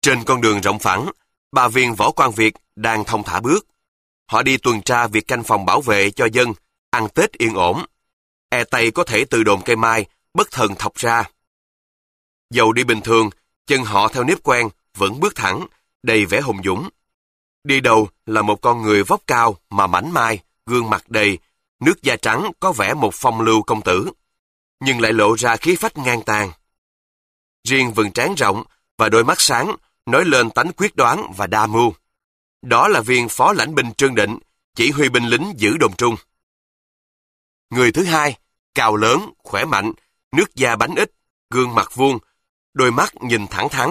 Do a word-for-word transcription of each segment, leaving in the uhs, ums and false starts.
Trên con đường rộng phẳng, ba viên võ quan Việt đang thong thả bước. Họ đi tuần tra việc canh phòng bảo vệ cho dân, ăn Tết yên ổn. E Tây có thể từ đồn cây mai, bất thần thọc ra. Dầu đi bình thường, chân họ theo nếp quen, vẫn bước thẳng, đầy vẻ hùng dũng. Đi đầu là một con người vóc cao mà mảnh mai, gương mặt đầy, nước da trắng có vẻ một phong lưu công tử, nhưng lại lộ ra khí phách ngang tàn. Riêng vầng trán rộng và đôi mắt sáng nói lên tánh quyết đoán và đa mưu. Đó là viên phó lãnh binh Trương Định, chỉ huy binh lính giữ đồn trung. Người thứ hai, cao lớn, khỏe mạnh, nước da bánh ít, gương mặt vuông, đôi mắt nhìn thẳng thắn.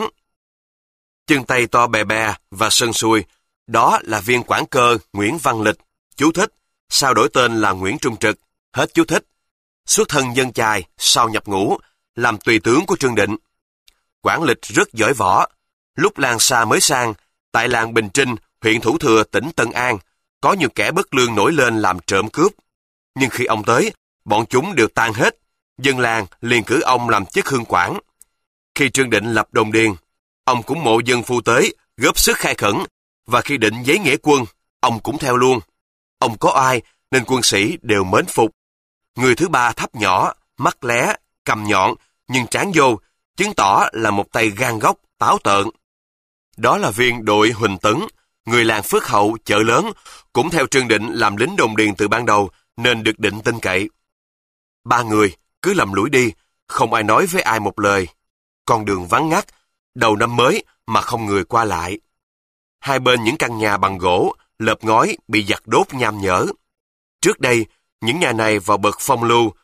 Chân tay to bè bè và sân xuôi, đó là viên quản cơ Nguyễn Văn Lịch, chú thích, sau đổi tên là Nguyễn Trung Trực, hết chú thích. Xuất thân dân chài, sau nhập ngũ, làm tùy tướng của Trương Định. Quản Lịch rất giỏi võ. Lúc Lan Sa mới sang, tại làng Bình Trinh, huyện Thủ Thừa, tỉnh Tân An, có nhiều kẻ bất lương nổi lên làm trộm cướp. Nhưng khi ông tới, bọn chúng đều tan hết. Dân làng liền cử ông làm chức hương quản. Khi Trương Định lập đồn điền, ông cũng mộ dân phu tới, góp sức khai khẩn, và khi định giấy nghĩa quân, ông cũng theo luôn. Ông có ai nên quân sĩ đều mến phục. Người thứ ba thấp nhỏ, mắt lé, cằm nhọn, nhưng trán vô, chứng tỏ là một tay gan góc, táo tợn. Đó là viên đội Huỳnh Tấn, người làng Phước Hậu, chợ lớn, cũng theo Trương Định làm lính đồn điền từ ban đầu, nên được Định tin cậy. Ba người cứ lầm lũi đi, không ai nói với ai một lời. Con đường vắng ngắt, đầu năm mới mà không người qua lại. Hai bên những căn nhà bằng gỗ, lợp ngói bị giặc đốt nham nhở. Trước đây, những nhà này vào bậc phong lưu,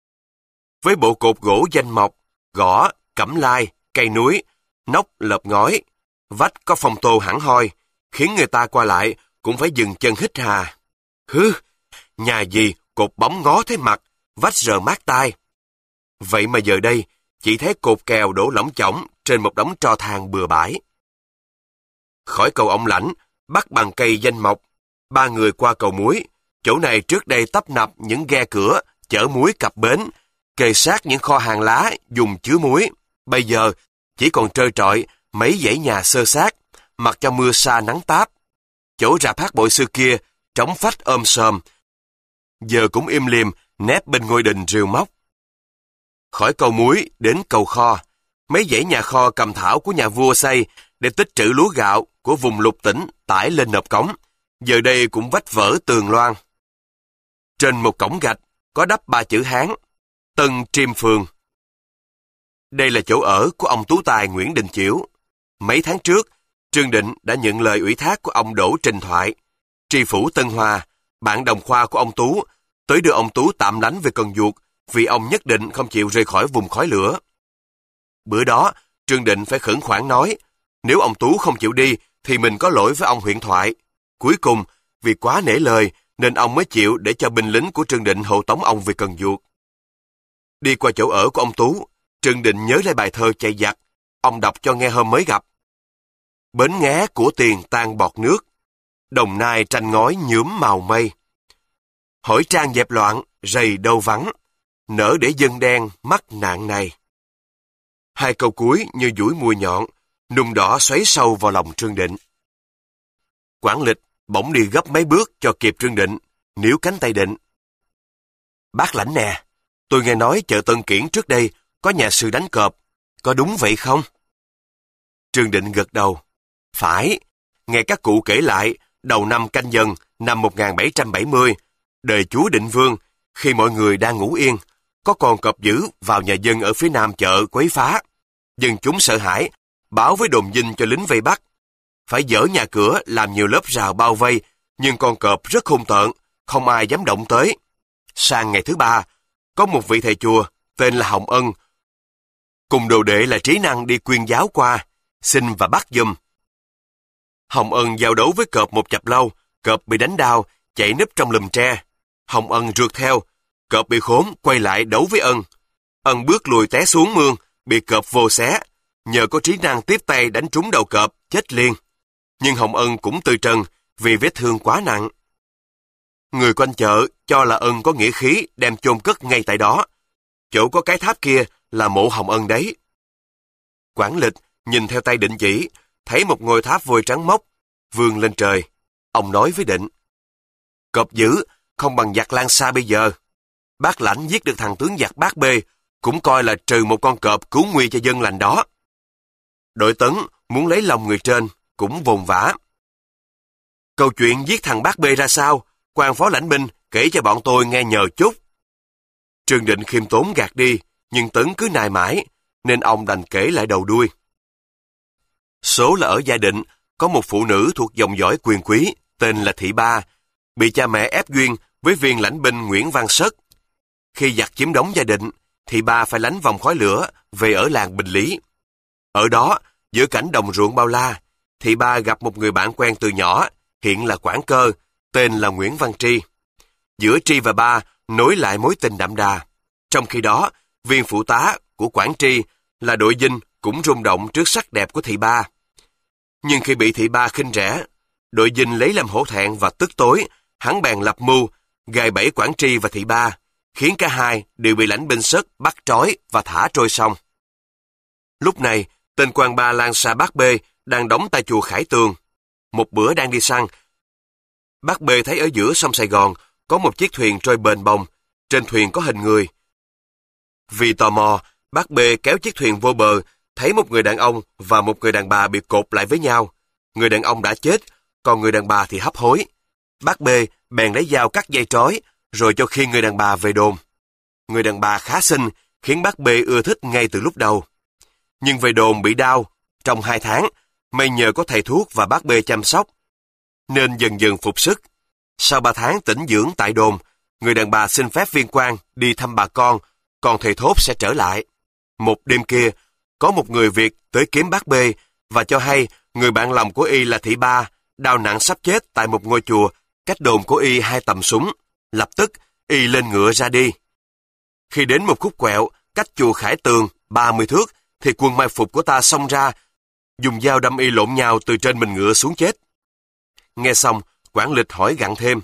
với bộ cột gỗ danh mộc, gõ, cẩm lai, cây núi, nóc lợp ngói, vách có phong tô hẳn hoi, khiến người ta qua lại cũng phải dừng chân hít hà. Hứ, nhà gì cột bóng ngó thấy mặt, vách rờ mát tai. Vậy mà giờ đây, chỉ thấy cột kèo đổ lỏng chỏng trên một đống tro than bừa bãi. Khỏi cầu Ông Lãnh, bắt bằng cây danh mộc, ba người qua cầu Muối. Chỗ này trước đây tấp nập những ghe cửa, chở muối cập bến, kề sát những kho hàng lá dùng chứa muối. Bây giờ, chỉ còn trơ trọi mấy dãy nhà xơ xác, mặc cho mưa sa nắng táp. Chỗ rạp hát bội xưa kia, trống phách ôm sòm, giờ cũng im lìm, nép bên ngôi đình rìu móc. Khỏi cầu Muối đến cầu Kho, mấy dãy nhà kho cầm thảo của nhà vua xây để tích trữ lúa gạo của vùng lục tỉnh tải lên nộp cống, giờ đây cũng vách vỡ tường loan. Trên một cổng gạch có đắp ba chữ Hán, Tân Triêm Phường. Đây là chỗ ở của ông tú tài Nguyễn Đình Chiểu. Mấy tháng trước, Trương Định đã nhận lời ủy thác của ông Đỗ Trình Thoại, tri phủ Tân Hòa, bạn đồng khoa của ông Tú, tới đưa ông Tú tạm lánh về Cần Duộc vì ông nhất định không chịu rời khỏi vùng khói lửa. Bữa đó, Trương Định phải khẩn khoản nói, nếu ông Tú không chịu đi thì mình có lỗi với ông huyện thoại. Cuối cùng, vì quá nể lời nên ông mới chịu để cho binh lính của Trương Định hộ tống ông về Cần Duộc. Đi qua chỗ ở của ông Tú, Trương Định nhớ lại bài thơ chạy giặc, ông đọc cho nghe hôm mới gặp. Bến nghé của tiền tan bọt nước, Đồng Nai tranh ngói nhuốm màu mây. Hỏi trang dẹp loạn, rầy đâu vắng, nỡ để dân đen mắc nạn này. Hai câu cuối như dũi mùi nhọn, nung đỏ xoáy sâu vào lòng Trương Định. Quản Lịch bỗng đi gấp mấy bước cho kịp Trương Định, níu cánh tay Định. Bác Lãnh nè, tôi nghe nói chợ Tân Kiển trước đây có nhà sư đánh cọp, có đúng vậy không? Trương Định gật đầu. Phải, nghe các cụ kể lại, đầu năm Canh Dần năm một nghìn bảy trăm bảy mươi, đời chúa Định Vương, khi mọi người đang ngủ yên, có con cọp dữ vào nhà dân ở phía nam chợ quấy phá. Dân chúng sợ hãi, báo với đồn dinh cho lính vây bắt. Phải dỡ nhà cửa làm nhiều lớp rào bao vây, nhưng con cọp rất hung tợn, không ai dám động tới. Sang ngày thứ ba, có một vị thầy chùa tên là Hồng Ân, cùng đồ đệ là Trí Năng đi quyên giáo qua, xin và bắt giùm. Hồng Ân giao đấu với cọp một chập lâu, cọp bị đánh đau, chạy núp trong lùm tre. Hồng Ân rượt theo, cọp bị khốn, quay lại đấu với Ân. Ân bước lùi té xuống mương, bị cọp vô xé. Nhờ có Trí Năng tiếp tay đánh trúng đầu cọp, chết liền. Nhưng Hồng Ân cũng từ trần vì vết thương quá nặng. Người quanh chợ cho là Ân có nghĩa khí đem chôn cất ngay tại đó. Chỗ có cái tháp kia là mộ Hồng Ân đấy. Quản Lịch nhìn theo tay Định chỉ, thấy một ngôi tháp vôi trắng mốc, vươn lên trời. Ông nói với Định: Cọp dữ, không bằng giặc Lan Sa bây giờ. Bác Lãnh giết được thằng tướng giặc Bác Bê, cũng coi là trừ một con cọp cứu nguy cho dân lành đó. Đội Tấn muốn lấy lòng người trên, cũng vồn vã. Câu chuyện giết thằng Bác Bê ra sao, quan phó lãnh binh kể cho bọn tôi nghe nhờ chút. Trương Định khiêm tốn gạt đi, nhưng Tấn cứ nài mãi, nên ông đành kể lại đầu đuôi. Số là ở Gia Định, có một phụ nữ thuộc dòng dõi quyền quý, tên là Thị Ba, bị cha mẹ ép duyên với viên lãnh binh Nguyễn Văn Sất. Khi giặc chiếm đóng Gia Định, Thị Ba phải lánh vòng khói lửa về ở làng Bình Lý. Ở đó, giữa cảnh đồng ruộng bao la, Thị Ba gặp một người bạn quen từ nhỏ, hiện là quản cơ, tên là Nguyễn Văn Tri. Giữa Tri và Ba nối lại mối tình đậm đà. Trong khi đó, viên phụ tá của quản Tri là Đội Dinh cũng rung động trước sắc đẹp của Thị Ba. Nhưng khi bị Thị Ba khinh rẻ, Đội Dinh lấy làm hổ thẹn và tức tối, hắn bèn lập mưu, gài bẫy quản Tri và Thị Ba, khiến cả hai đều bị lãnh binh Sất bắt trói và thả trôi sông. Lúc này, tên quan ba Lan Sa Bác Bê đang đóng tại chùa Khải Tường. Một bữa đang đi săn, Bác Bê thấy ở giữa sông Sài Gòn có một chiếc thuyền trôi bềnh bồng, trên thuyền có hình người. Vì tò mò, Bác Bê kéo chiếc thuyền vô bờ, thấy một người đàn ông và một người đàn bà bị cột lại với nhau. Người đàn ông đã chết, còn người đàn bà thì hấp hối. Bác Bê bèn lấy dao cắt dây trói, rồi cho khiêng người đàn bà về đồn. Người đàn bà khá xinh, khiến Bác Bê ưa thích ngay từ lúc đầu. Nhưng về đồn bị đau, trong hai tháng, may nhờ có thầy thuốc và Bác Bê chăm sóc, nên dần dần phục sức. Sau ba tháng tĩnh dưỡng tại đồn, người đàn bà xin phép viên quan đi thăm bà con, còn thầy Thốt sẽ trở lại. Một đêm kia, có một người Việt tới kiếm Bác Bê và cho hay người bạn lòng của y là Thị Ba, đau nặng sắp chết tại một ngôi chùa, cách đồn của y hai tầm súng. Lập tức, y lên ngựa ra đi. Khi đến một khúc quẹo, cách chùa Khải Tường ba mươi thước, thì quân mai phục của ta xông ra, dùng dao đâm y lộn nhào từ trên mình ngựa xuống chết. Nghe xong, quản lịch hỏi gặng thêm: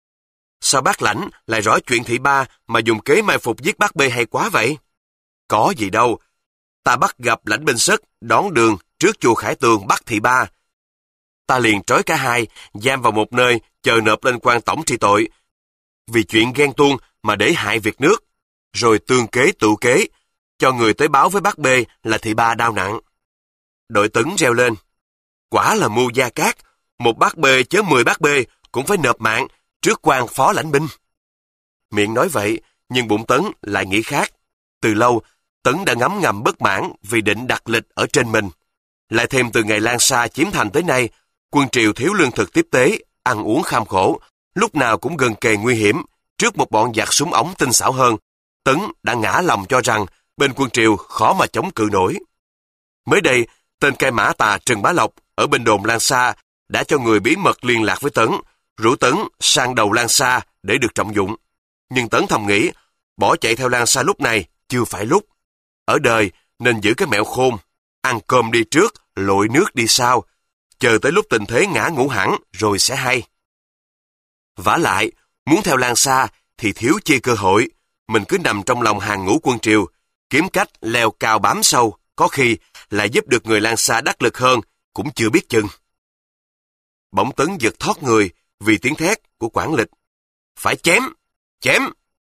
Sao bác Lãnh lại rõ chuyện Thị Ba mà dùng kế mai phục giết Bác Bê hay quá vậy? Có gì đâu, ta bắt gặp lãnh binh Sất đón đường trước chùa Khải Tường bắt Thị Ba. Ta liền trói cả hai, giam vào một nơi chờ nộp lên quan tổng trị tội, vì chuyện ghen tuông mà để hại việc nước, rồi tương kế tự kế, cho người tới báo với Bác Bê là Thị Ba đau nặng. Đội Tấn reo lên: Quả là mưu gia cát, một Bác Bê chớ mười Bác Bê cũng phải nộp mạng trước quan phó lãnh binh. Miệng nói vậy, nhưng bụng Tấn lại nghĩ khác. Từ lâu, Tấn đã ngấm ngầm bất mãn vì Định đặt lịch ở trên mình. Lại thêm từ ngày Lan Sa chiếm thành tới nay, quân Triều thiếu lương thực tiếp tế, ăn uống kham khổ, lúc nào cũng gần kề nguy hiểm. Trước một bọn giặc súng ống tinh xảo hơn, Tấn đã ngã lòng cho rằng bên quân Triều khó mà chống cự nổi. Mới đây, tên cai mã tà Trần Bá Lộc ở bên đồn Lan Sa đã cho người bí mật liên lạc với Tấn, rủ Tấn sang đầu Lan Sa để được trọng dụng. Nhưng Tấn thầm nghĩ, bỏ chạy theo Lan Sa lúc này chưa phải lúc. Ở đời nên giữ cái mẹo khôn, ăn cơm đi trước, lội nước đi sau, chờ tới lúc tình thế ngã ngũ hẳn rồi sẽ hay. Vả lại, muốn theo Lan Sa thì thiếu chi cơ hội, mình cứ nằm trong lòng hàng ngũ quân Triều, kiếm cách leo cao bám sâu, có khi lại giúp được người Lan Sa đắc lực hơn, cũng chưa biết chừng. Bỗng Tấn giật thoát người vì tiếng thét của quản lịch: Phải chém! Chém!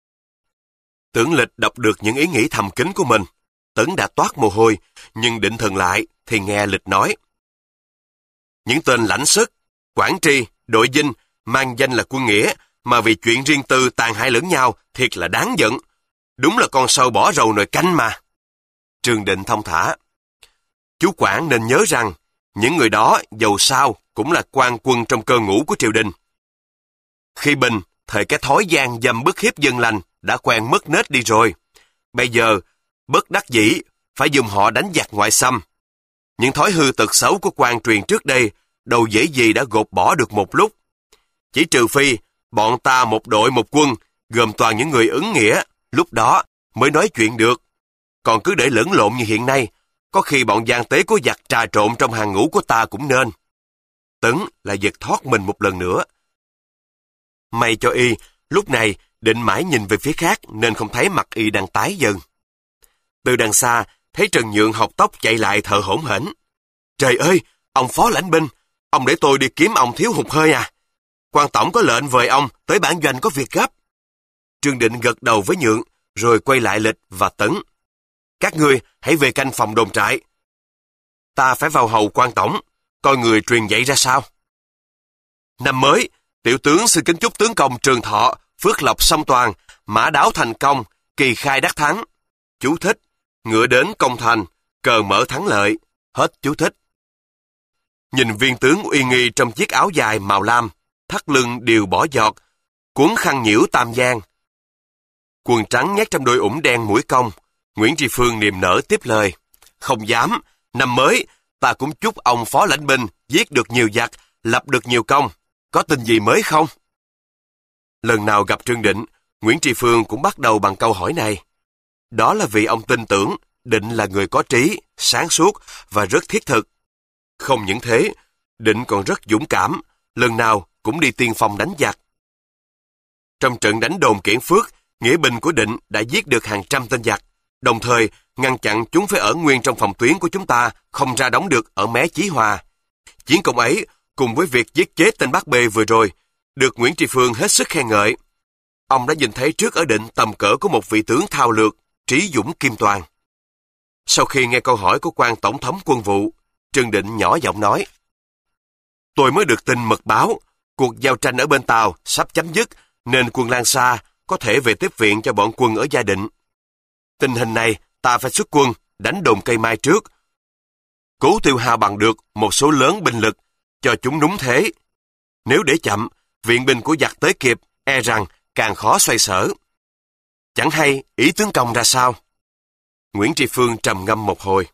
Tưởng lịch đọc được những ý nghĩ thầm kín của mình. Tấn đã toát mồ hôi, nhưng định thần lại thì nghe lịch nói: Những tên lãnh Sất, quản Tri, Đội Dinh mang danh là quân nghĩa, mà vì chuyện riêng tư tàn hại lẫn nhau, thiệt là đáng giận. Đúng là con sâu bỏ rầu nồi canh mà. Trương Định thông thả: Chú quản nên nhớ rằng, những người đó dầu sao cũng là quan quân trong cơ ngũ của triều đình. Khi bình, thời cái thói gian dâm bức hiếp dân lành đã quen mất nết đi rồi. Bây giờ, bất đắc dĩ, phải dùng họ đánh giặc ngoại xâm. Những thói hư tật xấu của quan truyền trước đây, đâu dễ gì đã gột bỏ được một lúc. Chỉ trừ phi, bọn ta một đội một quân, gồm toàn những người ứng nghĩa, lúc đó mới nói chuyện được. Còn cứ để lẫn lộn như hiện nay, có khi bọn gian tế của giặc trà trộn trong hàng ngũ của ta cũng nên. Tấn lại giật thoát mình một lần nữa. May cho y, lúc này Định mãi nhìn về phía khác nên không thấy mặt y đang tái dần. Từ đằng xa, thấy Trần Nhượng học tóc chạy lại thở hổn hển. Trời ơi, Ông phó lãnh binh, ông để tôi đi kiếm ông thiếu hụt hơi à? Quan tổng có lệnh vời ông tới bản doanh có việc gấp. Trương Định gật đầu với Nhượng, rồi quay lại Lịch và Tấn. Các ngươi hãy về canh phòng đồn trại. Ta phải vào hầu quan tổng, coi người truyền dạy ra sao. Năm mới, tiểu tướng xin kính chúc tướng công trường thọ, phước lộc song toàn, mã đáo thành công, kỳ khai đắc thắng. Chú thích, ngựa đến công thành, cờ mở thắng lợi. Hết chú thích. Nhìn viên tướng uy nghi trong chiếc áo dài màu lam, thắt lưng đều bỏ giọt, cuốn khăn nhiễu tam giang. Quần trắng nhét trong đôi ủng đen mũi cong, Nguyễn Tri Phương niềm nở tiếp lời. Không dám, năm mới, ta cũng chúc ông phó lãnh binh giết được nhiều giặc, lập được nhiều công. Có tin gì mới không? Lần nào gặp Trương Định, Nguyễn Tri Phương cũng bắt đầu bằng câu hỏi này. Đó là vì ông tin tưởng Định là người có trí, sáng suốt và rất thiết thực. Không những thế, Định còn rất dũng cảm, lần nào cũng đi tiên phong đánh giặc. Trong trận đánh đồn Kiển Phước, nghĩa binh của Định đã giết được hàng trăm tên giặc, đồng thời ngăn chặn chúng phải ở nguyên trong phòng tuyến của chúng ta, không ra đóng được ở mé Chí Hòa. Chiến công ấy, cùng với việc giết chết tên Bác Bê vừa rồi, được Nguyễn Tri Phương hết sức khen ngợi. Ông đã nhìn thấy trước ở Định tầm cỡ của một vị tướng thao lược, trí dũng kim toàn. Sau khi nghe câu hỏi của quan tổng thống quân vụ, Trương Định nhỏ giọng nói: Tôi mới được tin mật báo, cuộc giao tranh ở bên Tàu sắp chấm dứt, nên quân Lan Sa có thể về tiếp viện cho bọn quân ở Gia Định. Tình hình này, ta phải xuất quân, đánh đồn Cây Mai trước, cố tiêu hao bằng được một số lớn binh lực, cho chúng núng thế. Nếu để chậm, viện binh của giặc tới kịp, e rằng càng khó xoay sở. Chẳng hay ý tướng công ra sao? Nguyễn Tri Phương trầm ngâm một hồi.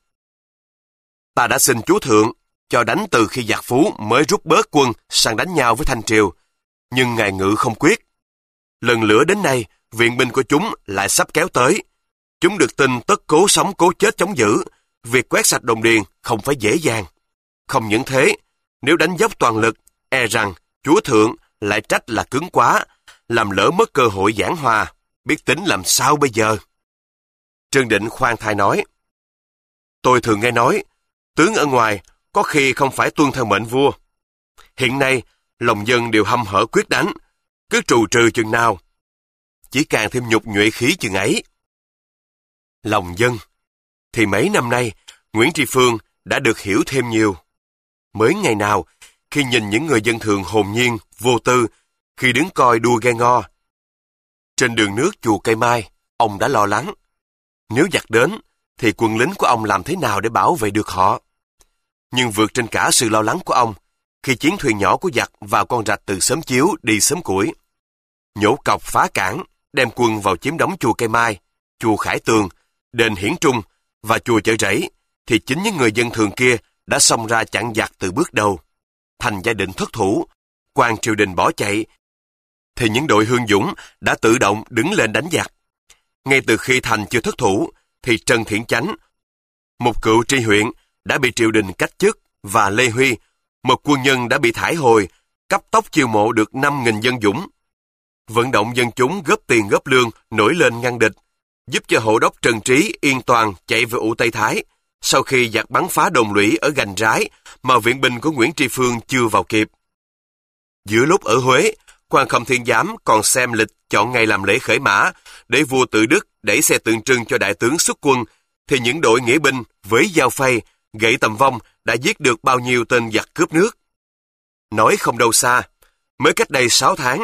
Ta đã xin chúa thượng cho đánh từ khi giặc Phú mới rút bớt quân sang đánh nhau với Thanh Triều, nhưng ngài Ngự không quyết. Lần lửa đến nay, viện binh của chúng lại sắp kéo tới. Chúng được tin tất cố sống cố chết chống giữ, việc quét sạch đồn điền không phải dễ dàng. Không những thế, nếu đánh dốc toàn lực, e rằng chúa thượng lại trách là cứng quá, làm lỡ mất cơ hội giảng hòa, biết tính làm sao bây giờ. Trương Định khoan thai nói: Tôi thường nghe nói, tướng ở ngoài có khi không phải tuân theo mệnh vua. Hiện nay, lòng dân đều hăm hở quyết đánh, cứ trù trừ chừng nào, chỉ càng thêm nhục nhuệ khí chừng ấy. Lòng dân, thì mấy năm nay, Nguyễn Tri Phương đã được hiểu thêm nhiều. Mới ngày nào, khi nhìn những người dân thường hồn nhiên, vô tư, khi đứng coi đua ghe ngo, trên đường nước chùa Cây Mai, ông đã lo lắng. Nếu giặc đến, thì quân lính của ông làm thế nào để bảo vệ được họ? Nhưng vượt trên cả sự lo lắng của ông, khi chiến thuyền nhỏ của giặc vào con rạch từ Xóm Chiếu đi Xóm Củi, nhổ cọc phá cảng, đem quân vào chiếm đóng chùa Cây Mai, chùa Khải Tường, đền Hiển Trung và chùa Chợ Rẫy, thì chính những người dân thường kia đã xông ra chặn giặc từ bước đầu. Thành Gia Định thất thủ, quan triều đình bỏ chạy, thì những đội Hương Dũng đã tự động đứng lên đánh giặc. Ngay từ khi Thành chưa thất thủ, thì Trần Thiện Chánh, một cựu tri huyện, đã bị triều đình cách chức, và Lê Huy, một quân nhân đã bị thải hồi, cấp tốc chiêu mộ được năm nghìn dân dũng. Vận động dân chúng góp tiền góp lương nổi lên ngăn địch, giúp cho hộ đốc Trần Trí yên toàn chạy về ụ Tây Thái, sau khi giặc bắn phá đồn lũy ở Gành Rái mà viện binh của Nguyễn Tri Phương chưa vào kịp. Giữa lúc ở Huế, quan Khâm Thiên Giám còn xem lịch chọn ngày làm lễ khởi mã để vua Tự Đức đẩy xe tượng trưng cho đại tướng xuất quân, thì những đội nghĩa binh với dao phay, gậy tầm vong đã giết được bao nhiêu tên giặc cướp nước. Nói không đâu xa, mới cách đây sáu tháng,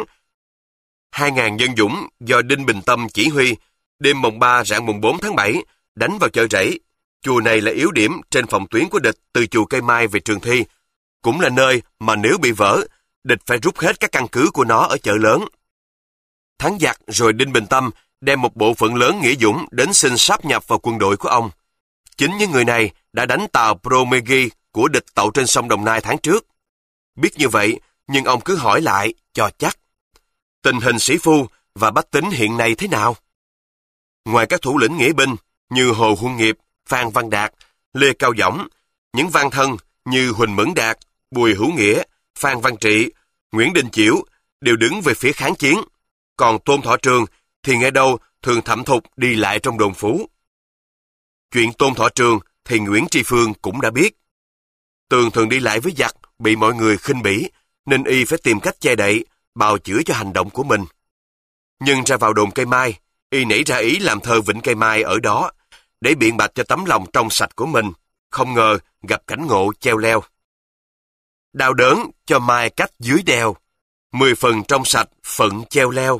hai ngàn dân dũng do Đinh Bình Tâm chỉ huy, đêm mồng ba rạng mùng bốn tháng bảy, đánh vào Chợ Rẫy. Chùa này là yếu điểm trên phòng tuyến của địch từ chùa Cây Mai về Trường Thi, cũng là nơi mà nếu bị vỡ, địch phải rút hết các căn cứ của nó ở chợ lớn. Thắng giặc rồi Đinh Bình Tâm đem một bộ phận lớn nghĩa dũng đến xin sáp nhập vào quân đội của ông. Chính những người này đã đánh tàu Promegi của địch tậu trên sông Đồng Nai tháng trước. Biết như vậy, nhưng ông cứ hỏi lại cho chắc. Tình hình sĩ phu và bách tính hiện nay thế nào? Ngoài các thủ lĩnh nghĩa binh như Hồ Huân Nghiệp, Phan Văn Đạt, Lê Cao Dõng, những văn thân như Huỳnh Mẫn Đạt, Bùi Hữu Nghĩa, Phan Văn Trị, Nguyễn Đình Chiểu đều đứng về phía kháng chiến. Còn Tôn Thọ Trường thì nghe đâu thường thẩm thục đi lại trong đồn Phú. Chuyện Tôn Thọ Trường thì Nguyễn Tri Phương cũng đã biết. Tường thường đi lại với giặc, bị mọi người khinh bỉ, nên y phải tìm cách che đậy, bào chữa cho hành động của mình. Nhưng ra vào đồn cây mai, y nảy ra ý làm thơ vịnh cây mai ở đó, để biện bạch cho tấm lòng trong sạch của mình, không ngờ gặp cảnh ngộ treo leo. Đau đớn cho mai cách dưới đèo, mười phần trong sạch phận treo leo.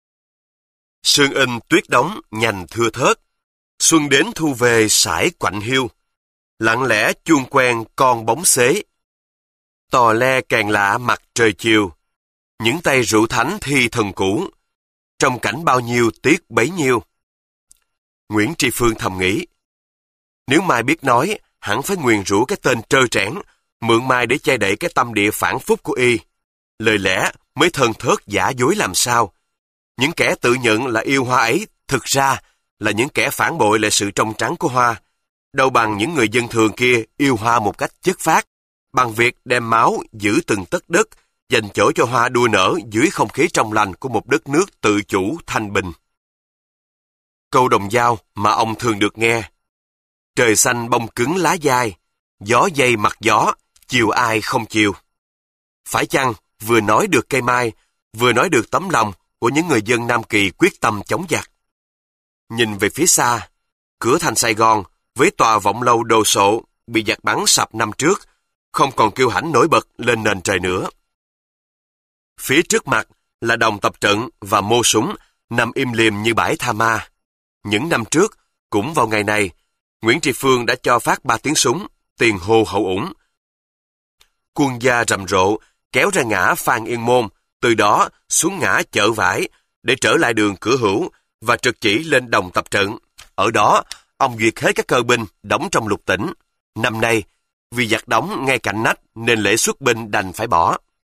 Sương in tuyết đóng nhành thưa thớt, xuân đến thu về sải quạnh hiu, lặng lẽ chuông quen con bóng xế. Tò le càng lạ mặt trời chiều, những tay rượu thánh thi thần cũ, trong cảnh bao nhiêu tiếc bấy nhiêu. Nguyễn Tri Phương thầm nghĩ, nếu Mai biết nói, hẳn phải nguyền rủa cái tên trơ trẽn, mượn Mai để che đậy cái tâm địa phản phúc của y. Lời lẽ mới thân thớt giả dối làm sao. Những kẻ tự nhận là yêu Hoa ấy, thực ra là những kẻ phản bội lại sự trong trắng của Hoa. Đâu bằng những người dân thường kia yêu Hoa một cách chất phác, bằng việc đem máu giữ từng tấc đất, dành chỗ cho Hoa đua nở dưới không khí trong lành của một đất nước tự chủ thanh bình. Câu đồng dao mà ông thường được nghe: trời xanh bông cứng lá dai, gió dây mặt gió, chiều ai không chiều. Phải chăng vừa nói được cây mai, vừa nói được tấm lòng của những người dân Nam Kỳ quyết tâm chống giặc? Nhìn về phía xa, cửa thành Sài Gòn với tòa vọng lâu đồ sộ bị giặc bắn sập năm trước, không còn kiêu hãnh nổi bật lên nền trời nữa. Phía trước mặt là đồng tập trận và mô súng nằm im lìm như bãi tha ma. Những năm trước, cũng vào ngày này, Nguyễn Tri Phương đã cho phát ba tiếng súng, tiền hô hậu ủng. Quân gia rầm rộ, kéo ra ngã Phan Yên Môn, từ đó xuống ngã Chợ Vải, để trở lại đường Cửa Hữu và trực chỉ lên đồng tập trận. Ở đó, ông duyệt hết các cơ binh đóng trong lục tỉnh. Năm nay, vì giặc đóng ngay cạnh nách nên lễ xuất binh đành phải bỏ.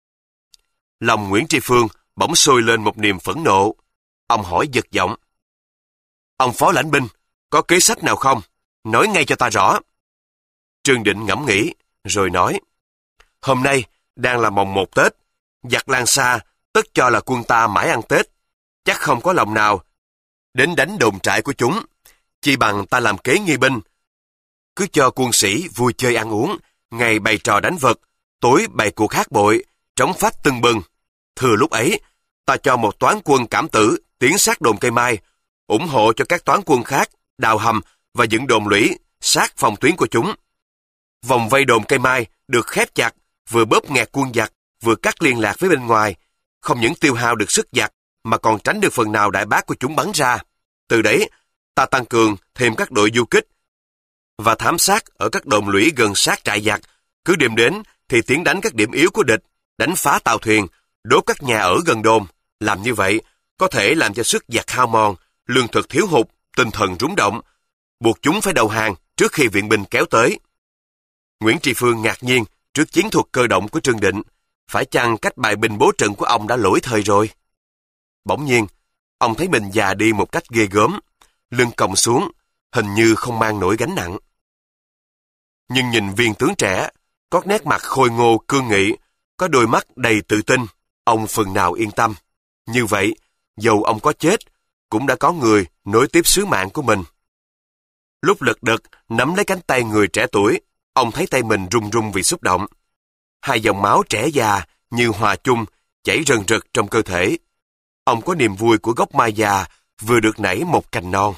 Lòng Nguyễn Tri Phương bỗng sôi lên một niềm phẫn nộ. Ông hỏi giật giọng: ông phó lãnh binh, có kế sách nào không? Nói ngay cho ta rõ. Trương Định ngẫm nghĩ, rồi nói: hôm nay đang là mồng một Tết, giặc Lan Sa tất cho là quân ta mãi ăn Tết, chắc không có lòng nào đến đánh đồn trại của chúng. Chi bằng ta làm kế nghi binh, cứ cho quân sĩ vui chơi ăn uống, ngày bày trò đánh vật, tối bày cuộc hát bội, trống phách tưng bừng. Thừa lúc ấy, ta cho một toán quân cảm tử tiến sát đồn cây mai, ủng hộ cho các toán quân khác đào hầm và dựng đồn lũy sát phòng tuyến của chúng. Vòng vây đồn cây mai được khép chặt, vừa bóp nghẹt quân giặc, vừa cắt liên lạc với bên ngoài, không những tiêu hao được sức giặc mà còn tránh được phần nào đại bác của chúng bắn ra. Từ đấy, ta tăng cường thêm các đội du kích và thám sát ở các đồn lũy gần sát trại giặc, cứ đêm đến thì tiến đánh các điểm yếu của địch, đánh phá tàu thuyền, đốt các nhà ở gần đồn. Làm như vậy có thể làm cho sức giặc hao mòn, lương thực thiếu hụt, tinh thần rúng động, buộc chúng phải đầu hàng trước khi viện binh kéo tới. Nguyễn Tri Phương ngạc nhiên trước chiến thuật cơ động của Trương Định. Phải chăng cách bài binh bố trận của ông đã lỗi thời rồi? Bỗng nhiên, ông thấy mình già đi một cách ghê gớm, lưng còng xuống, hình như không mang nổi gánh nặng. Nhưng nhìn viên tướng trẻ, có nét mặt khôi ngô cương nghị, có đôi mắt đầy tự tin, ông phần nào yên tâm. Như vậy, dầu ông có chết, cũng đã có người nối tiếp sứ mạng của mình. Lúc lật đật nắm lấy cánh tay người trẻ tuổi, ông thấy tay mình run run vì xúc động. Hai dòng máu trẻ già như hòa chung chảy rần rật trong cơ thể. Ông có niềm vui của gốc mai già vừa được nảy một cành non.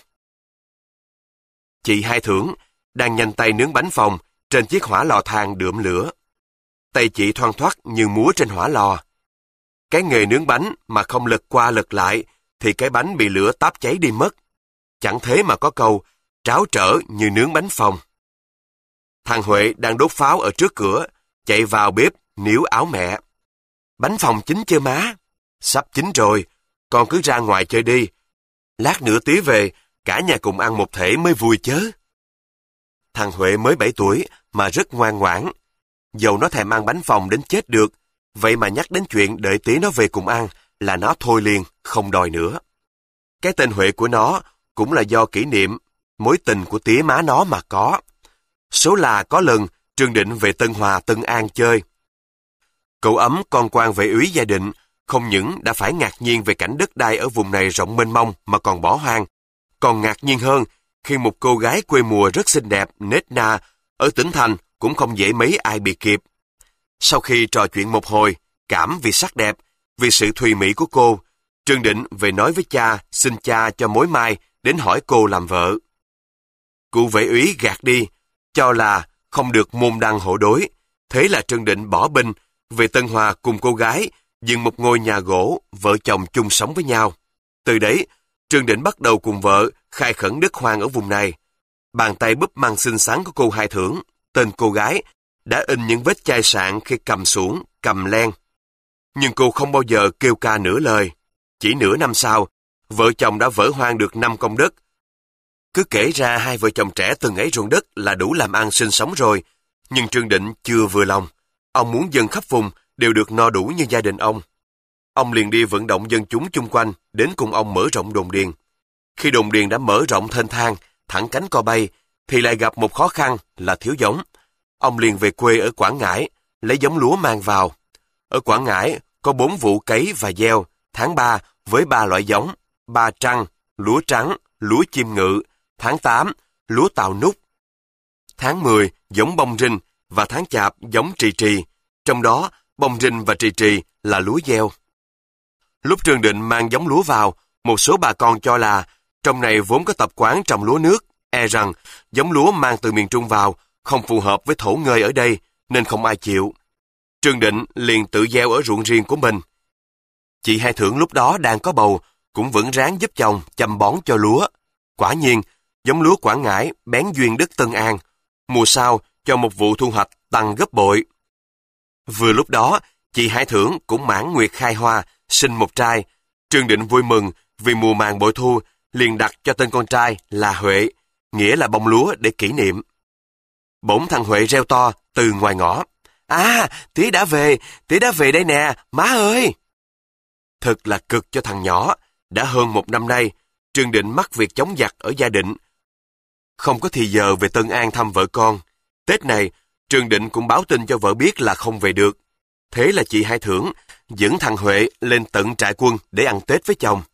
Chị Hai Thưởng đang nhanh tay nướng bánh phồng trên chiếc hỏa lò than đượm lửa. Tay chị thoăn thoắt như múa trên hỏa lò. Cái nghề nướng bánh mà không lật qua lật lại thì cái bánh bị lửa táp cháy đi mất. Chẳng thế mà có câu tráo trở như nướng bánh phồng. Thằng Huệ đang đốt pháo ở trước cửa, chạy vào bếp níu áo mẹ. Bánh phồng chín chưa má? Sắp chín rồi, con cứ ra ngoài chơi đi. Lát nữa tía về, cả nhà cùng ăn một thể mới vui chớ. Thằng Huệ mới bảy tuổi mà rất ngoan ngoãn. Dầu nó thèm ăn bánh phồng đến chết được, vậy mà nhắc đến chuyện đợi tía nó về cùng ăn là nó thôi liền, không đòi nữa. Cái tên Huệ của nó cũng là do kỷ niệm mối tình của tía má nó mà có. Số là có lần Trương Định về Tân Hòa, Tân An chơi. Cậu ấm con quan vệ úy gia định không những đã phải ngạc nhiên về cảnh đất đai ở vùng này rộng mênh mông mà còn bỏ hoang, còn ngạc nhiên hơn khi một cô gái quê mùa rất xinh đẹp, nết na, ở tỉnh thành cũng không dễ mấy ai bị kịp. Sau khi trò chuyện một hồi, cảm vì sắc đẹp, vì sự thùy mị của cô, Trương Định về nói với cha xin cha cho mối mai đến hỏi cô làm vợ. Cụ vệ úy gạt đi, cho là không được môn đăng hộ đối. Thế là Trương Định bỏ binh, về Tân Hòa cùng cô gái, dựng một ngôi nhà gỗ, vợ chồng chung sống với nhau. Từ đấy, Trương Định bắt đầu cùng vợ khai khẩn đất hoang ở vùng này. Bàn tay búp măng xinh xắn của cô Hai Thưởng, tên cô gái, đã in những vết chai sạn khi cầm xuống, cầm len. Nhưng cô không bao giờ kêu ca nửa lời. Chỉ nửa năm sau, vợ chồng đã vỡ hoang được năm công đất. Cứ kể ra hai vợ chồng trẻ từng ấy ruộng đất là đủ làm ăn sinh sống rồi, nhưng Trương Định chưa vừa lòng. Ông muốn dân khắp vùng đều được no đủ như gia đình ông. Ông liền đi vận động dân chúng chung quanh đến cùng ông mở rộng đồn điền. Khi đồn điền đã mở rộng thênh thang, thẳng cánh co bay, thì lại gặp một khó khăn là thiếu giống. Ông liền về quê ở Quảng Ngãi, lấy giống lúa mang vào. Ở Quảng Ngãi có bốn vụ cấy và gieo, tháng ba với ba loại giống, ba trăng, lúa trắng, lúa chim ngự, tháng tám, lúa tàu nút, tháng mười giống bông rinh và tháng chạp giống trì trì, trong đó bông rinh và trì trì là lúa gieo. Lúc Trương Định mang giống lúa vào, một số bà con cho là trong này vốn có tập quán trồng lúa nước, e rằng giống lúa mang từ miền Trung vào không phù hợp với thổ ngơi ở đây nên không ai chịu. Trương Định liền tự gieo ở ruộng riêng của mình. Chị Hai Thưởng lúc đó đang có bầu, cũng vẫn ráng giúp chồng chăm bón cho lúa. Quả nhiên, giống lúa Quảng Ngãi bén duyên đất Tân An, mùa sau cho một vụ thu hoạch tăng gấp bội. Vừa lúc đó, chị Hai Thưởng cũng mãn nguyệt khai hoa, sinh một trai. Trương Định vui mừng vì mùa màng bội thu, liền đặt cho tên con trai là Huệ, nghĩa là bông lúa để kỷ niệm. Bỗng thằng Huệ reo to từ ngoài ngõ. À, tía đã về, tía đã về đây nè, má ơi! Thật là cực cho thằng nhỏ. Đã hơn một năm nay, Trương Định mắc việc chống giặc ở Gia Định. Không có thì giờ về Tân An thăm vợ con. Tết này, Trương Định cũng báo tin cho vợ biết là không về được. Thế là chị Hai Thưởng dẫn thằng Huệ lên tận trại quân để ăn Tết với chồng.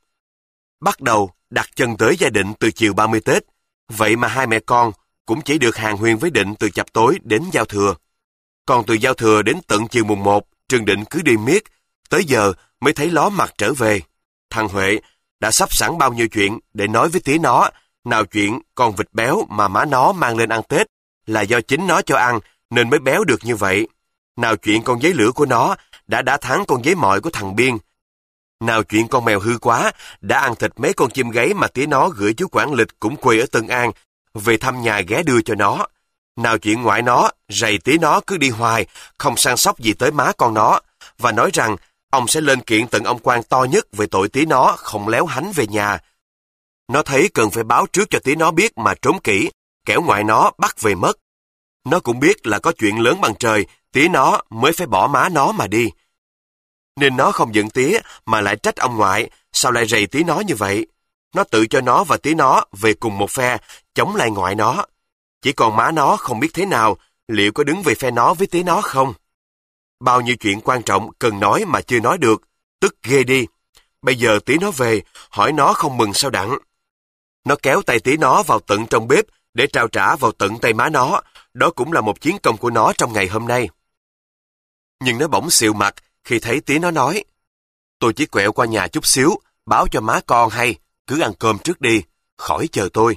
Bắt đầu đặt chân tới Gia Định từ chiều ba mươi Tết. Vậy mà hai mẹ con cũng chỉ được hàn huyên với Định từ chập tối đến giao thừa. Còn từ giao thừa đến tận chiều mùng một, Trương Định cứ đi miết, tới giờ mới thấy ló mặt trở về. Thằng Huệ đã sắp sẵn bao nhiêu chuyện để nói với tía nó, nào chuyện con vịt béo mà má nó mang lên ăn Tết là do chính nó cho ăn nên mới béo được như vậy. Nào chuyện con dế lửa của nó đã đã thắng con dế mọi của thằng Biên. Nào chuyện con mèo hư quá đã ăn thịt mấy con chim gáy mà tía nó gửi chú Quản Lịch cũng quê ở Tân An về thăm nhà ghé đưa cho nó. Nào chuyện ngoại nó rầy tía nó cứ đi hoài, không săn sóc gì tới má con nó, và nói rằng ông sẽ lên kiện tận ông quan to nhất về tội tía nó không léo hánh về nhà. Nó thấy cần phải báo trước cho tía nó biết mà trốn kỹ, kẻo ngoại nó bắt về mất. Nó cũng biết là có chuyện lớn bằng trời, tía nó mới phải bỏ má nó mà đi. Nên nó không giận tía mà lại trách ông ngoại, sao lại rầy tía nó như vậy. Nó tự cho nó và tía nó về cùng một phe, chống lại ngoại nó. Chỉ còn má nó không biết thế nào, liệu có đứng về phe nó với tía nó không? Bao nhiêu chuyện quan trọng cần nói mà chưa nói được, tức ghê đi. Bây giờ tía nó về, hỏi nó không mừng sao đặng. Nó kéo tay tía nó vào tận trong bếp để trao trả vào tận tay má nó, đó cũng là một chiến công của nó trong ngày hôm nay. Nhưng nó bỗng xịu mặt khi thấy tía nó nói, tôi chỉ quẹo qua nhà chút xíu, báo cho má con hay, cứ ăn cơm trước đi, khỏi chờ tôi.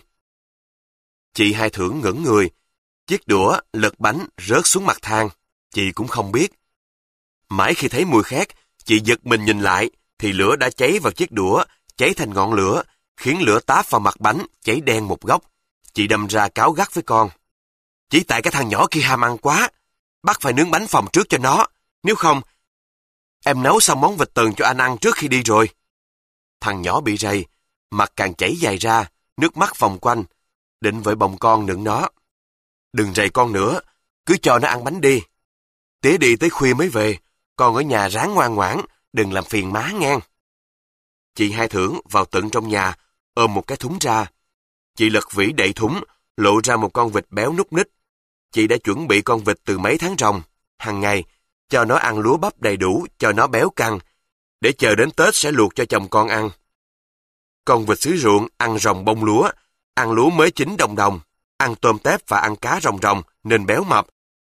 Chị Hai Thưởng ngẩn người, chiếc đũa lật bánh rớt xuống mặt than, chị cũng không biết. Mãi khi thấy mùi khét, chị giật mình nhìn lại, thì lửa đã cháy vào chiếc đũa, cháy thành ngọn lửa, khiến lửa táp vào mặt bánh, cháy đen một góc. Chị đâm ra cáu gắt với con. Chỉ tại cái thằng nhỏ kia ham ăn quá, bắt phải nướng bánh phòng trước cho nó, nếu không, em nấu xong món vịt tần cho anh ăn trước khi đi rồi. Thằng nhỏ bị rầy, mặt càng chảy dài ra, nước mắt vòng quanh, định vội bồng con nựng nó. Đừng rầy con nữa, cứ cho nó ăn bánh đi. Tía đi tới khuya mới về, con ở nhà ráng ngoan ngoãn, đừng làm phiền má ngang. Chị Hai Thưởng vào tận trong nhà, ôm một cái thúng ra. Chị lật vỉ đậy thúng, lộ ra một con vịt béo núc ních. Chị đã chuẩn bị con vịt từ mấy tháng ròng, hàng ngày, cho nó ăn lúa bắp đầy đủ, cho nó béo căng, để chờ đến Tết sẽ luộc cho chồng con ăn. Con vịt xứ ruộng ăn ròng bông lúa, ăn lúa mới chín đồng đồng, ăn tôm tép và ăn cá ròng ròng nên béo mập,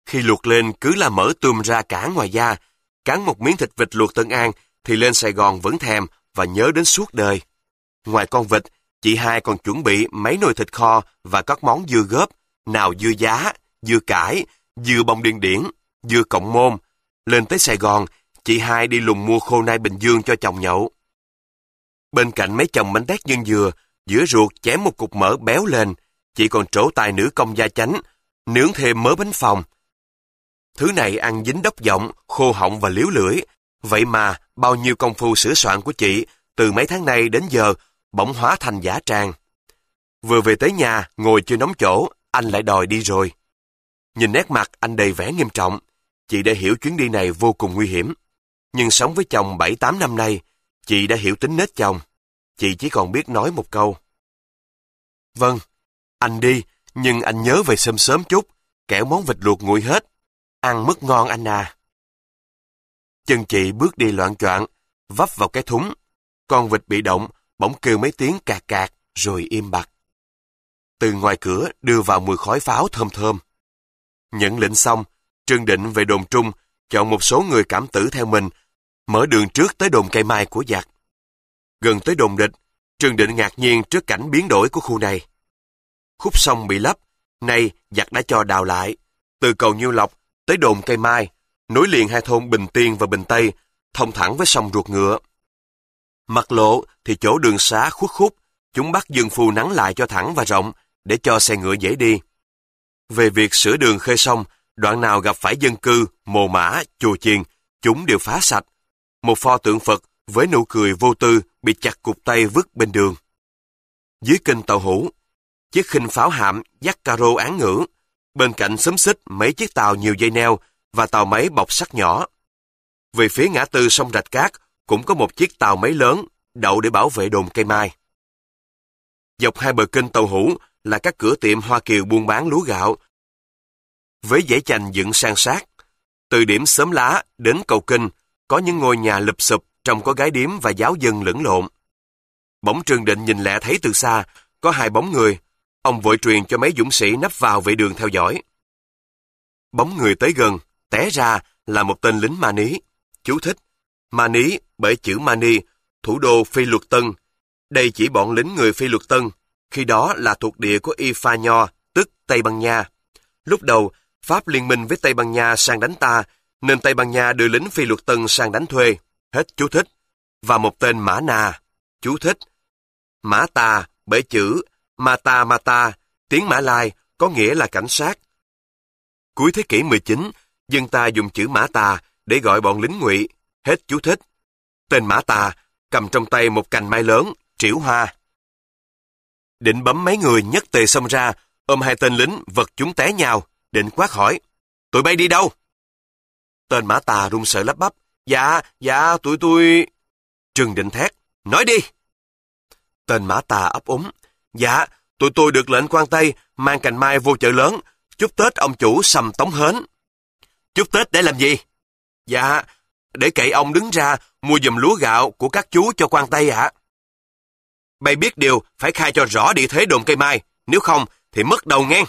Khi luộc lên cứ là mỡ tươm ra cả ngoài da, cắn một miếng thịt vịt luộc Tân An thì lên Sài Gòn vẫn thèm và nhớ đến suốt đời. Ngoài con vịt, chị hai còn chuẩn bị mấy nồi thịt kho và các món dưa góp, nào dưa giá, dưa cải, dưa bông điên điển, dưa cộng môn. Lên tới Sài Gòn, chị hai đi lùng mua khô nai Bình Dương cho chồng nhậu. Bên cạnh mấy chồng bánh tét nhân dừa, giữa ruột chém một cục mỡ béo lên, chị còn trổ tài nữ công gia chánh, nướng thêm mớ bánh phồng. Thứ này ăn dính đốc giọng, khô họng và liếu lưỡi. Vậy mà bao nhiêu công phu sửa soạn của chị từ mấy tháng nay đến giờ bỗng hóa thành dã tràng. Vừa về tới nhà, ngồi chưa nóng chỗ, anh lại đòi đi rồi. Nhìn nét mặt anh đầy vẻ nghiêm trọng, chị đã hiểu chuyến đi này vô cùng nguy hiểm. Nhưng sống với chồng bảy tám năm nay, chị đã hiểu tính nết chồng. Chị chỉ còn biết nói một câu. Vâng, anh đi, nhưng anh nhớ về sớm sớm chút, kẻo món vịt luộc nguội hết. Ăn mất ngon anh à. Chân chị bước đi loạng choạng, vấp vào cái thúng. Con vịt bị động, bỗng kêu mấy tiếng cạc cạc, rồi im bặt. Từ ngoài cửa đưa vào mùi khói pháo thơm thơm. Nhận lệnh xong, Trương Định về đồn Trung, chọn một số người cảm tử theo mình, mở đường trước tới đồn Cây Mai của giặc. Gần tới đồn địch, Trương Định ngạc nhiên trước cảnh biến đổi của khu này. Khúc sông bị lấp, nay giặc đã cho đào lại. Từ cầu Nhiêu Lộc tới đồn Cây Mai, nối liền hai thôn Bình Tiên và Bình Tây, thông thẳng với sông Ruột Ngựa. Mặt lộ thì chỗ đường xá khuất khúc, chúng bắt dân phu nắn lại cho thẳng và rộng để cho xe ngựa dễ đi. Về việc sửa đường khơi sông, đoạn nào gặp phải dân cư, mồ mã, chùa chiền, chúng đều phá sạch. Một pho tượng Phật với nụ cười vô tư bị chặt cụt tay vứt bên đường. Dưới kênh Tàu Hủ, chiếc khinh pháo hạm dắt caro án ngữ, bên cạnh xúm xít mấy chiếc tàu nhiều dây neo và tàu máy bọc sắt nhỏ. Về phía ngã tư sông Rạch Cát cũng có một chiếc tàu máy lớn đậu để bảo vệ đồn Cây Mai. Dọc hai bờ kênh Tàu Hủ là các cửa tiệm Hoa Kiều buôn bán lúa gạo, với dãy chành dựng san sát. Từ điểm Xóm Lá đến cầu Kinh, có những ngôi nhà lụp xụp trông có gái điếm và giáo dân lẫn lộn. Bỗng Trương Định nhìn lẹ thấy từ xa có hai bóng người. Ông vội truyền cho mấy dũng sĩ nấp vào vệ đường theo dõi. Bóng người tới gần, té ra là một tên lính Mani. Chú thích: Mani bởi chữ Mani, thủ đô Phi Luật Tân. Đây chỉ bọn lính người Phi Luật Tân, khi đó là thuộc địa của Y Pha Nho, tức Tây Ban Nha. Lúc đầu, Pháp liên minh với Tây Ban Nha sang đánh ta, nên Tây Ban Nha đưa lính Phi Luật Tân sang đánh thuê. Hết chú thích. Và một tên Mã Na. Chú thích: Mã Tà bởi chữ Mata Mata, tiếng Mã Lai, có nghĩa là cảnh sát. Cuối thế kỷ mười chín, dân ta dùng chữ Mã Tà để gọi bọn lính Ngụy. Hết chú thích. Tên Mã Tà cầm trong tay một cành mai lớn, triểu hoa. Định bấm mấy người nhất tề xông ra, ôm hai tên lính vật chúng té nhào, định quát hỏi: Tụi bay đi đâu? Tên Mã Tà run sợ lắp bắp: Dạ, dạ, tụi tôi... Trương Định thét: Nói đi! Tên Mã Tà ấp úng: Dạ, tụi tôi được lệnh quan Tây mang cành mai vô chợ lớn, chúc Tết ông chủ Sầm Tống Hến. Chúc Tết để làm gì? Dạ, để cậy ông đứng ra mua giùm lúa gạo của các chú cho quan Tây ạ. À. Bay biết điều phải khai cho rõ địa thế đồn Cây Mai, nếu không thì mất đầu ngang.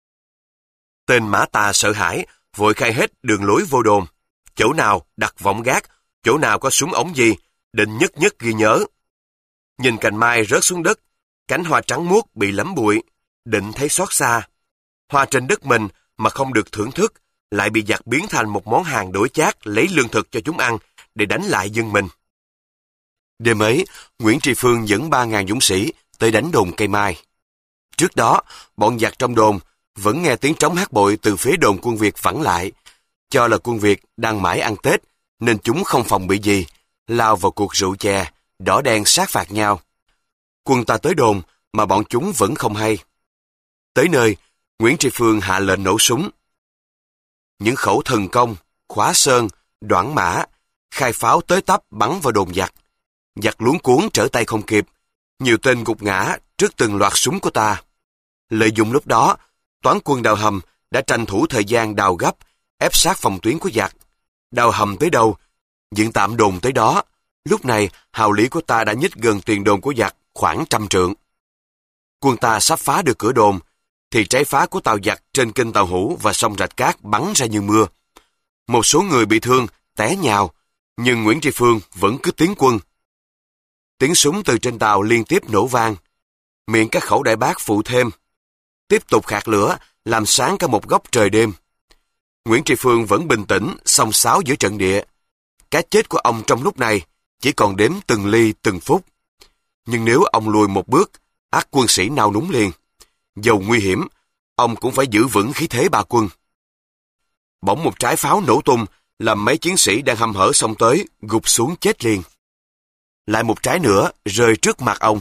Tên Mã Tà sợ hãi, vội khai hết đường lối vô đồn. Chỗ nào đặt vọng gác, chỗ nào có súng ống gì, định nhất nhất ghi nhớ. Nhìn cành mai rớt xuống đất, cánh hoa trắng muốt bị lấm bụi, định thấy xót xa. Hoa trên đất mình mà không được thưởng thức, lại bị giặc biến thành một món hàng đổi chác lấy lương thực cho chúng ăn để đánh lại dân mình. Đêm ấy, Nguyễn Tri Phương dẫn ba ngàn dũng sĩ tới đánh đồn Cây Mai. Trước đó, bọn giặc trong đồn vẫn nghe tiếng trống hát bội từ phía đồn quân Việt phản lại, cho là quân Việt đang mãi ăn Tết nên chúng không phòng bị gì, lao vào cuộc rượu chè, đỏ đen sát phạt nhau. Quân ta tới đồn mà bọn chúng vẫn không hay. Tới nơi, Nguyễn Tri Phương hạ lệnh nổ súng. Những khẩu thần công, khóa sơn, đoản mã, khai pháo tới tấp bắn vào đồn giặc. Giặc luống cuống trở tay không kịp, nhiều tên gục ngã trước từng loạt súng của ta. Lợi dụng lúc đó, toán quân Đào Hầm đã tranh thủ thời gian đào gấp, ép sát phòng tuyến của giặc. Đào Hầm tới đâu, dựng tạm đồn tới đó. Lúc này, hào lý của ta đã nhích gần tiền đồn của giặc khoảng trăm trượng. Quân ta sắp phá được cửa đồn, thì trái phá của tàu giặc trên kênh Tàu Hủ và sông Rạch Cát bắn ra như mưa. Một số người bị thương, té nhào, nhưng Nguyễn Tri Phương vẫn cứ tiến quân. Tiếng súng từ trên tàu liên tiếp nổ vang, miệng các khẩu đại bác phụ thêm, tiếp tục khạc lửa, làm sáng cả một góc trời đêm. Nguyễn Tri Phương vẫn bình tĩnh, xông xáo giữa trận địa. Cái chết của ông trong lúc này chỉ còn đếm từng ly từng phút. Nhưng nếu ông lùi một bước, ắt quân sĩ nao núng liền. Dầu nguy hiểm, ông cũng phải giữ vững khí thế ba quân. Bỗng một trái pháo nổ tung, làm mấy chiến sĩ đang hăm hở xông tới, gục xuống chết liền. Lại một trái nữa rơi trước mặt ông.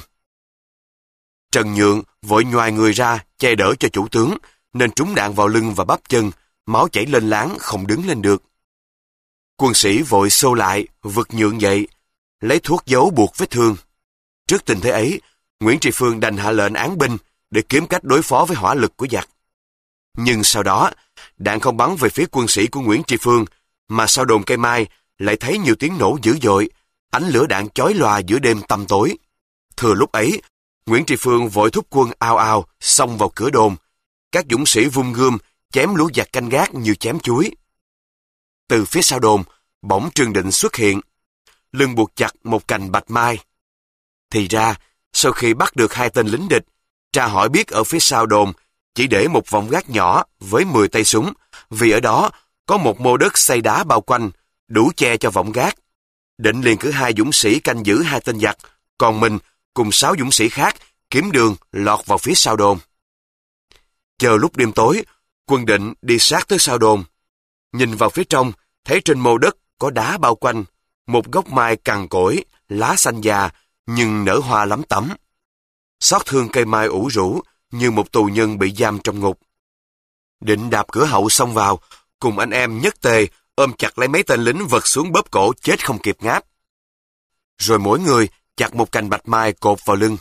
Trần Nhượng vội nhoài người ra, che đỡ cho chủ tướng, nên trúng đạn vào lưng và bắp chân, máu chảy lên láng, không đứng lên được. Quân sĩ vội xô lại, vực Nhượng dậy, lấy thuốc giấu buộc vết thương. Trước tình thế ấy, Nguyễn Tri Phương đành hạ lệnh án binh để kiếm cách đối phó với hỏa lực của giặc. Nhưng sau đó, đạn không bắn về phía quân sĩ của Nguyễn Tri Phương, mà sau đồn Cây Mai lại thấy nhiều tiếng nổ dữ dội, ánh lửa đạn chói lòa giữa đêm tăm tối. Thừa lúc ấy, Nguyễn Tri Phương vội thúc quân ào ào xông vào cửa đồn. Các dũng sĩ vung gươm chém lũ giặc canh gác như chém chuối. Từ phía sau đồn, bỗng Trương Định xuất hiện, lưng buộc chặt một cành bạch mai. Thì ra, sau khi bắt được hai tên lính địch, tra hỏi biết ở phía sau đồn chỉ để một vọng gác nhỏ với mười tay súng, vì ở đó có một mô đất xây đá bao quanh, đủ che cho vọng gác. Định liền cử hai dũng sĩ canh giữ hai tên giặc, còn mình cùng sáu dũng sĩ khác kiếm đường lọt vào phía sau đồn. Chờ lúc đêm tối, quân Định đi sát tới sau đồn. Nhìn vào phía trong, thấy trên mô đất có đá bao quanh, một gốc mai cằn cỗi, lá xanh già, nhưng nở hoa lắm tắm. Xót thương cây mai ủ rũ, như một tù nhân bị giam trong ngục. Định đạp cửa hậu xông vào, cùng anh em nhất tề ôm chặt lấy mấy tên lính vật xuống bóp cổ chết không kịp ngáp. Rồi mỗi người chặt một cành bạch mai cột vào lưng.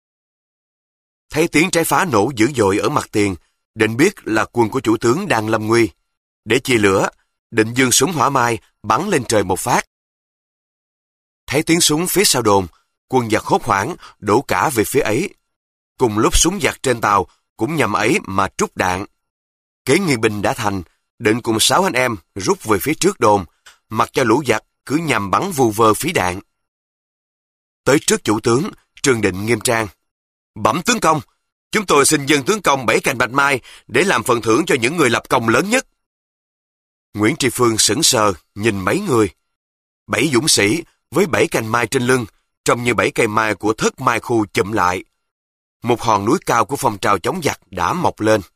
Thấy tiếng trái phá nổ dữ dội ở mặt tiền, Định biết là quân của chủ tướng đang lâm nguy. Để chia lửa, Định giương súng hỏa mai bắn lên trời một phát. Thấy tiếng súng phía sau đồn, quân giặc hốt hoảng đổ cả về phía ấy. Cùng lúc súng giặc trên tàu cũng nhằm ấy mà trút đạn. Kế nghi binh đã thành, Định cùng sáu anh em rút về phía trước đồn, mặc cho lũ giặc cứ nhằm bắn vù vơ phí đạn. Tới trước chủ tướng, Trương Định nghiêm trang: "Bẩm tướng công, chúng tôi xin dâng tướng công bảy cành bạch mai để làm phần thưởng cho những người lập công lớn nhất." Nguyễn Tri Phương sững sờ nhìn mấy người. Bảy dũng sĩ với bảy cành mai trên lưng, trông như bảy cây mai của thất mai khu chụm lại. Một hòn núi cao của phong trào chống giặc đã mọc lên.